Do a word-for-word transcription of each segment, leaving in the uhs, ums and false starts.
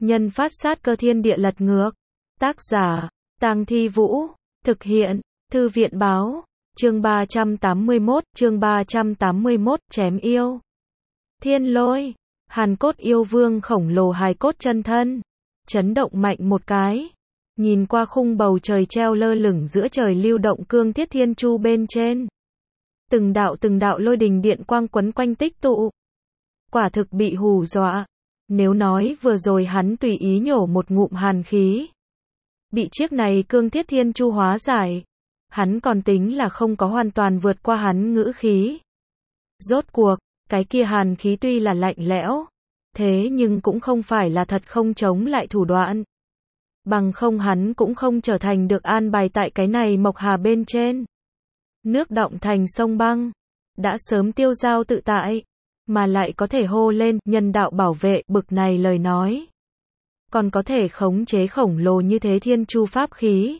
Nhân phát sát cơ thiên địa lật ngược. Tác giả, Tang Thi Vũ. Thực hiện, Thư viện báo. Chương ba trăm tám mươi mốt, chương ba trăm tám mươi mốt, chém yêu. Thiên lôi. Hàn cốt yêu vương khổng lồ hài cốt chân thân. Chấn động mạnh một cái. Nhìn qua khung bầu trời treo lơ lửng giữa trời lưu động cương thiết thiên chu bên trên. Từng đạo từng đạo lôi đình điện quang quấn quanh tích tụ. Quả thực bị hù dọa. Nếu nói vừa rồi hắn tùy ý nhổ một ngụm hàn khí. Bị chiếc này cương thiết thiên chu hóa giải. Hắn còn tính là không có hoàn toàn vượt qua hắn ngữ khí. Rốt cuộc, cái kia hàn khí tuy là lạnh lẽo. Thế nhưng cũng không phải là thật không chống lại thủ đoạn. Bằng không hắn cũng không trở thành được an bài tại cái này mộc hà bên trên. Nước đọng thành sông băng. Đã sớm tiêu dao tự tại. Mà lại có thể hô lên nhân đạo bảo vệ bực này lời nói. Còn có thể khống chế khổng lồ như thế thiên chu pháp khí.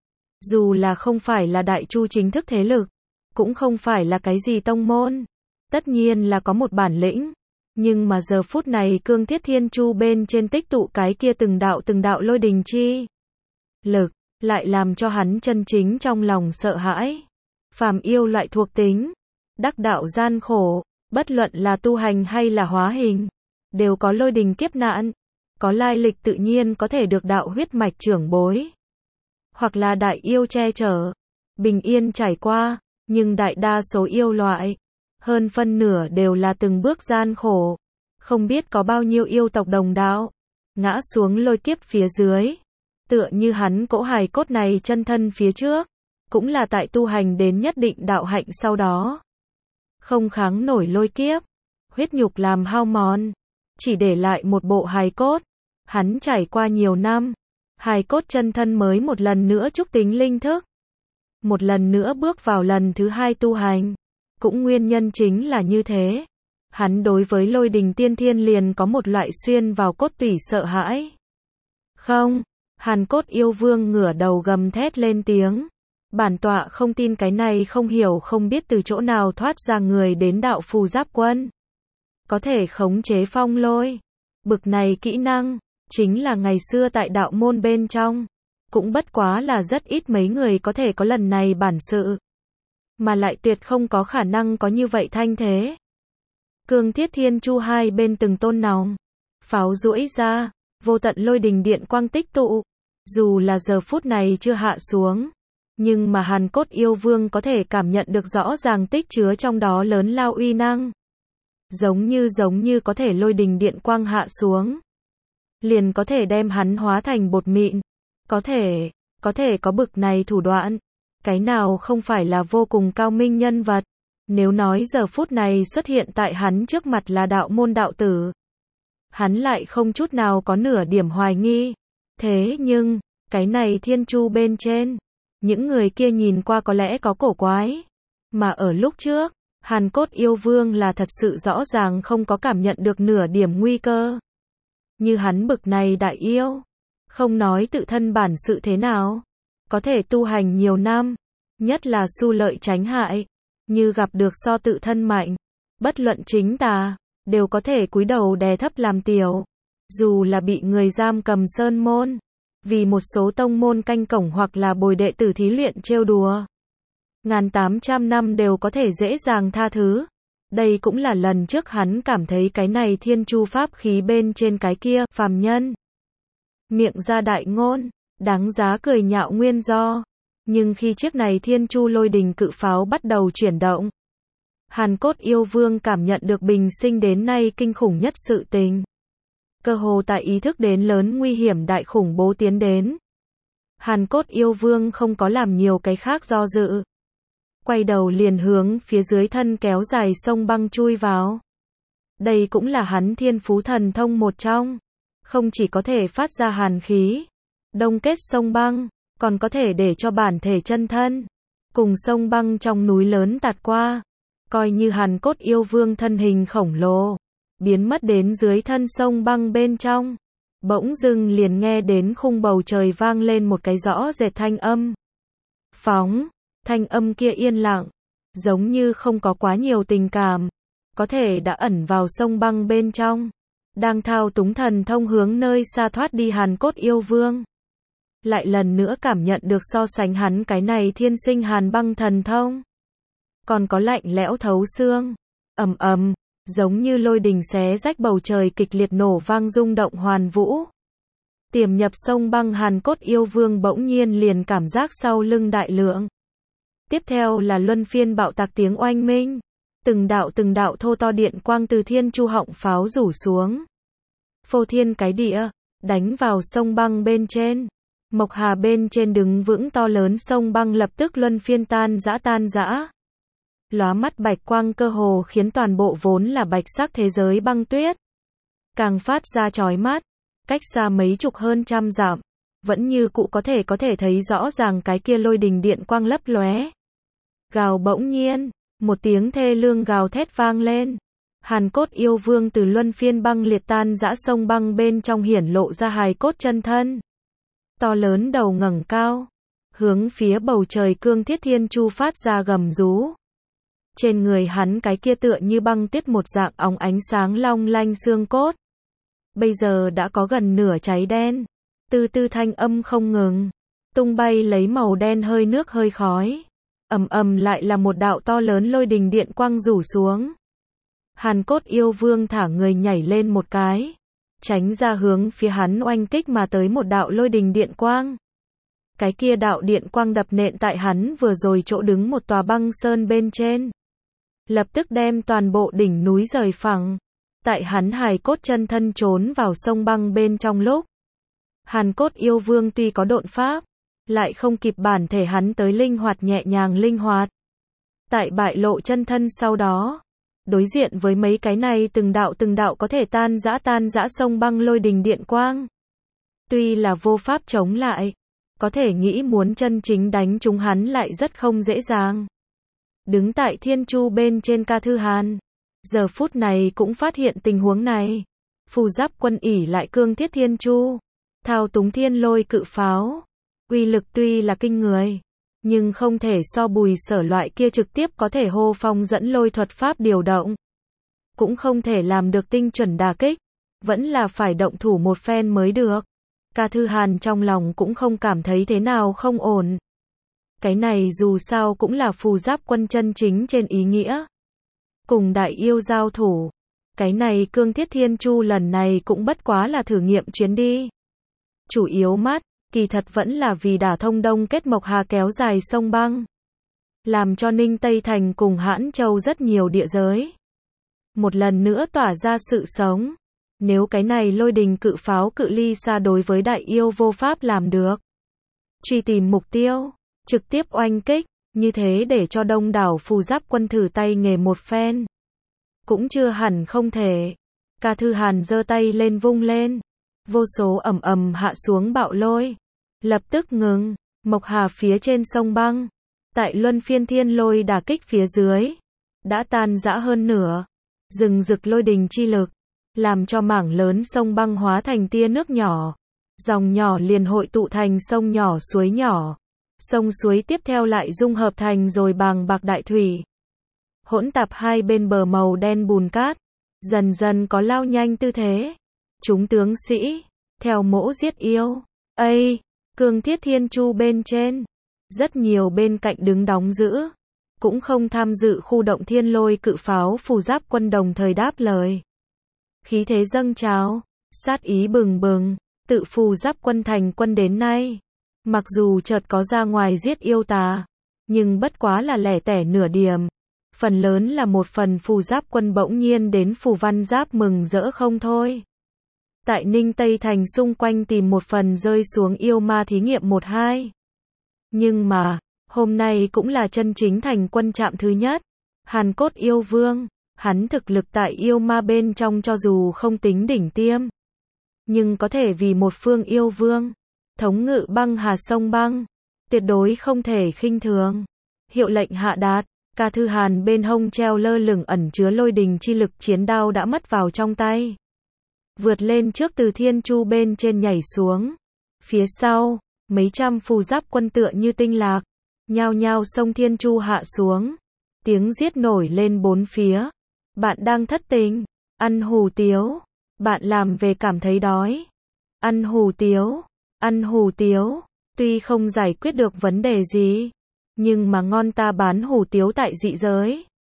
Dù là không phải là đại chu chính thức thế lực. Cũng không phải là cái gì tông môn. Tất nhiên là có một bản lĩnh. Nhưng mà giờ phút này cương thiết thiên chu bên trên tích tụ cái kia từng đạo từng đạo lôi đình chi. Lực, lại làm cho hắn chân chính trong lòng sợ hãi. Phàm yêu loại thuộc tính. Đắc đạo gian khổ. Bất luận là tu hành hay là hóa hình. Đều có lôi đình kiếp nạn. Có lai lịch tự nhiên có thể được đạo huyết mạch trưởng bối. Hoặc là đại yêu che chở. Bình yên trải qua. Nhưng đại đa số yêu loại. Hơn phân nửa đều là từng bước gian khổ. Không biết có bao nhiêu yêu tộc đồng đạo. Ngã xuống lôi kiếp phía dưới. Tựa như hắn cỗ hài cốt này chân thân phía trước. Cũng là tại tu hành đến nhất định đạo hạnh sau đó. Không kháng nổi lôi kiếp. Huyết nhục làm hao mòn. Chỉ để lại một bộ hài cốt. Hắn trải qua nhiều năm. Hài cốt chân thân mới một lần nữa trúc tính linh thức. Một lần nữa bước vào lần thứ hai tu hành. Cũng nguyên nhân chính là như thế. Hắn đối với lôi đình tiên thiên liền có một loại xuyên vào cốt tủy sợ hãi. Không. Hàn cốt yêu vương ngửa đầu gầm thét lên tiếng. Bản tọa không tin cái này không hiểu không biết từ chỗ nào thoát ra người đến đạo phù giáp quân. Có thể khống chế phong lôi. Bực này kỹ năng. Chính là ngày xưa tại đạo môn bên trong. Cũng bất quá là rất ít mấy người có thể có lần này bản sự. Mà lại tuyệt không có khả năng có như vậy thanh thế. Cương thiết thiên chu hai bên từng tôn nòng. Pháo duỗi ra. Vô tận lôi đình điện quang tích tụ. Dù là giờ phút này chưa hạ xuống. Nhưng mà hàn cốt yêu vương có thể cảm nhận được rõ ràng tích chứa trong đó lớn lao uy năng. Giống như giống như có thể lôi đình điện quang hạ xuống. Liền có thể đem hắn hóa thành bột mịn. Có thể, có thể có bực này thủ đoạn. Cái nào không phải là vô cùng cao minh nhân vật. Nếu nói giờ phút này xuất hiện tại hắn trước mặt là đạo môn đạo tử. Hắn lại không chút nào có nửa điểm hoài nghi. Thế nhưng, cái này thiên chu bên trên. Những người kia nhìn qua có lẽ có cổ quái. Mà ở lúc trước, hàn cốt yêu vương là thật sự rõ ràng không có cảm nhận được nửa điểm nguy cơ. Như hắn bực này đại yêu. Không nói tự thân bản sự thế nào. Có thể tu hành nhiều năm. Nhất là su lợi tránh hại. Như gặp được so tự thân mạnh. Bất luận chính tà. Đều có thể cúi đầu đè thấp làm tiểu. Dù là bị người giam cầm sơn môn. Vì một số tông môn canh cổng hoặc là bồi đệ tử thí luyện trêu đùa. Ngàn tám trăm năm đều có thể dễ dàng tha thứ. Đây cũng là lần trước hắn cảm thấy cái này thiên chu pháp khí bên trên cái kia, phàm nhân. Miệng ra đại ngôn, đáng giá cười nhạo nguyên do. Nhưng khi chiếc này thiên chu lôi đình cự pháo bắt đầu chuyển động. Hàn cốt yêu vương cảm nhận được bình sinh đến nay kinh khủng nhất sự tình. Cơ hồ tại ý thức đến lớn nguy hiểm đại khủng bố tiến đến. Hàn cốt yêu vương không có làm nhiều cái khác do dự. Quay đầu liền hướng phía dưới thân kéo dài sông băng chui vào. Đây cũng là hắn thiên phú thần thông một trong. Không chỉ có thể phát ra hàn khí. Đông kết sông băng. Còn có thể để cho bản thể chân thân. Cùng sông băng trong núi lớn tạt qua. Coi như hàn cốt yêu vương thân hình khổng lồ. Biến mất đến dưới thân sông băng bên trong. Bỗng dưng liền nghe đến khung bầu trời vang lên một cái rõ rệt thanh âm. Phóng. Thanh âm kia yên lặng. Giống như không có quá nhiều tình cảm. Có thể đã ẩn vào sông băng bên trong. đang thao túng thần thông hướng nơi xa thoát đi Hàn Cốt Yêu Vương. Lại lần nữa cảm nhận được so sánh hắn cái này thiên sinh hàn băng thần thông. Còn có lạnh lẽo thấu xương. Ầm ầm, giống như lôi đình xé rách bầu trời kịch liệt nổ vang rung động hoàn vũ. Tiềm nhập sông băng Hàn Cốt Yêu Vương bỗng nhiên liền cảm giác sau lưng đại lượng. Tiếp theo là luân phiên bạo tạc tiếng oanh minh. Từng đạo từng đạo thô to điện quang từ thiên chu họng pháo rủ xuống. Phô thiên cái địa, đánh vào sông băng bên trên. Mộc Hà bên trên đứng vững to lớn sông băng lập tức luân phiên tan rã tan rã. Lóa mắt bạch quang cơ hồ khiến toàn bộ vốn là bạch sắc thế giới băng tuyết càng phát ra chói mắt, cách xa mấy chục hơn trăm dặm, vẫn như cụ có thể có thể thấy rõ ràng cái kia lôi đình điện quang lấp lóe. Gào bỗng nhiên, một tiếng thê lương gào thét vang lên. Hàn Cốt Yêu Vương từ luân phiên băng liệt tan rã sông băng bên trong hiển lộ ra hài cốt chân thân. To lớn đầu ngẩng cao, hướng phía bầu trời cương thiết thiên chu phát ra gầm rú. Trên người hắn cái kia tựa như băng tuyết một dạng óng ánh sáng long lanh xương cốt. Bây giờ đã có gần nửa cháy đen. Tư tư thanh âm không ngừng. Tung bay lấy màu đen hơi nước hơi khói. Ầm ầm lại là một đạo to lớn lôi đình điện quang rủ xuống. Hàn Cốt Yêu Vương thả người nhảy lên một cái. Tránh ra hướng phía hắn oanh kích mà tới một đạo lôi đình điện quang. Cái kia đạo điện quang đập nện tại hắn vừa rồi chỗ đứng một tòa băng sơn bên trên. Lập tức đem toàn bộ đỉnh núi rời phẳng. Tại hắn hài cốt chân thân trốn vào sông băng bên trong lúc. Hàn Cốt Yêu Vương tuy có độn pháp, lại không kịp bản thể hắn tới linh hoạt nhẹ nhàng linh hoạt. Tại bại lộ chân thân sau đó, đối diện với mấy cái này từng đạo từng đạo có thể tan rã tan rã sông băng lôi đình điện quang. Tuy là vô pháp chống lại, có thể nghĩ muốn chân chính đánh chúng hắn lại rất không dễ dàng. Đứng tại thiên chu bên trên Ca Thư Hàn, giờ phút này cũng phát hiện tình huống này. Phù Giáp Quân ỷ lại cương thiết thiên chu, thao túng thiên lôi cự pháo. Uy lực tuy là kinh người, nhưng không thể so Bùi Sở loại kia trực tiếp có thể hô phong dẫn lôi thuật pháp điều động. Cũng không thể làm được tinh chuẩn đả kích, vẫn là phải động thủ một phen mới được. Ca Thư Hàn trong lòng cũng không cảm thấy thế nào không ổn. Cái này dù sao cũng là Phù Giáp Quân chân chính trên ý nghĩa. Cùng đại yêu giao thủ, cái này cương thiết thiên chu lần này cũng bất quá là thử nghiệm chuyến đi. Chủ yếu mắt, kỳ thật vẫn là vì đả thông đông kết Mộc Hà kéo dài sông băng. Làm cho Ninh Tây Thành cùng Hãn Châu rất nhiều địa giới. Một lần nữa tỏa ra sự sống. Nếu cái này lôi đình cự pháo cự ly xa đối với đại yêu vô pháp làm được. Truy tìm mục tiêu, trực tiếp oanh kích, như thế để cho đông đảo Phù Giáp Quân thử tay nghề một phen. Cũng chưa hẳn không thể. Ca Thư Hàn giơ tay lên vung lên. Vô số ầm ầm hạ xuống bạo lôi. Lập tức ngừng, Mộc Hà phía trên sông băng. Tại luân phiên thiên lôi đả kích phía dưới. Đã tan rã hơn nửa. Rừng rực lôi đình chi lực. Làm cho mảng lớn sông băng hóa thành tia nước nhỏ. Dòng nhỏ liền hội tụ thành sông nhỏ suối nhỏ. Sông suối tiếp theo lại dung hợp thành rồi bàng bạc đại thủy. Hỗn tạp hai bên bờ màu đen bùn cát. Dần dần có lao nhanh tư thế. Chúng tướng sĩ, theo mỗ giết yêu. Ây, cương thiết thiên chu bên trên. Rất nhiều bên cạnh đứng đóng giữ. Cũng không tham dự khu động thiên lôi cự pháo Phù Giáp Quân đồng thời đáp lời. Khí thế dâng trào, sát ý bừng bừng, tự Phù Giáp Quân thành quân đến nay. Mặc dù chợt có ra ngoài giết yêu tà, nhưng bất quá là lẻ tẻ nửa điểm. Phần lớn là một phần Phù Giáp Quân bỗng nhiên đến Phù Văn Giáp mừng rỡ không thôi. Tại Ninh Tây Thành xung quanh tìm một phần rơi xuống yêu ma thí nghiệm một hai. Nhưng mà, hôm nay cũng là chân chính thành quân trạm thứ nhất. Hàn Cốt Yêu Vương, hắn thực lực tại yêu ma bên trong cho dù không tính đỉnh tiêm. Nhưng có thể vì một phương yêu vương, thống ngự băng hà sông băng. Tuyệt đối không thể khinh thường. Hiệu lệnh hạ đạt, Ca Thư Hàn bên hông treo lơ lửng ẩn chứa lôi đình chi lực chiến đao đã mất vào trong tay. Vượt lên trước từ thiên chu bên trên nhảy xuống. Phía sau, mấy trăm Phù Giáp Quân tựa như tinh lạc. Nhao nhao sông thiên chu hạ xuống. Tiếng giết nổi lên bốn phía. Bạn đang thất tình, ăn hủ tiếu. Bạn làm về cảm thấy đói. Ăn hủ tiếu. Ăn hủ tiếu. Tuy không giải quyết được vấn đề gì, nhưng mà ngon ta bán hủ tiếu tại dị giới.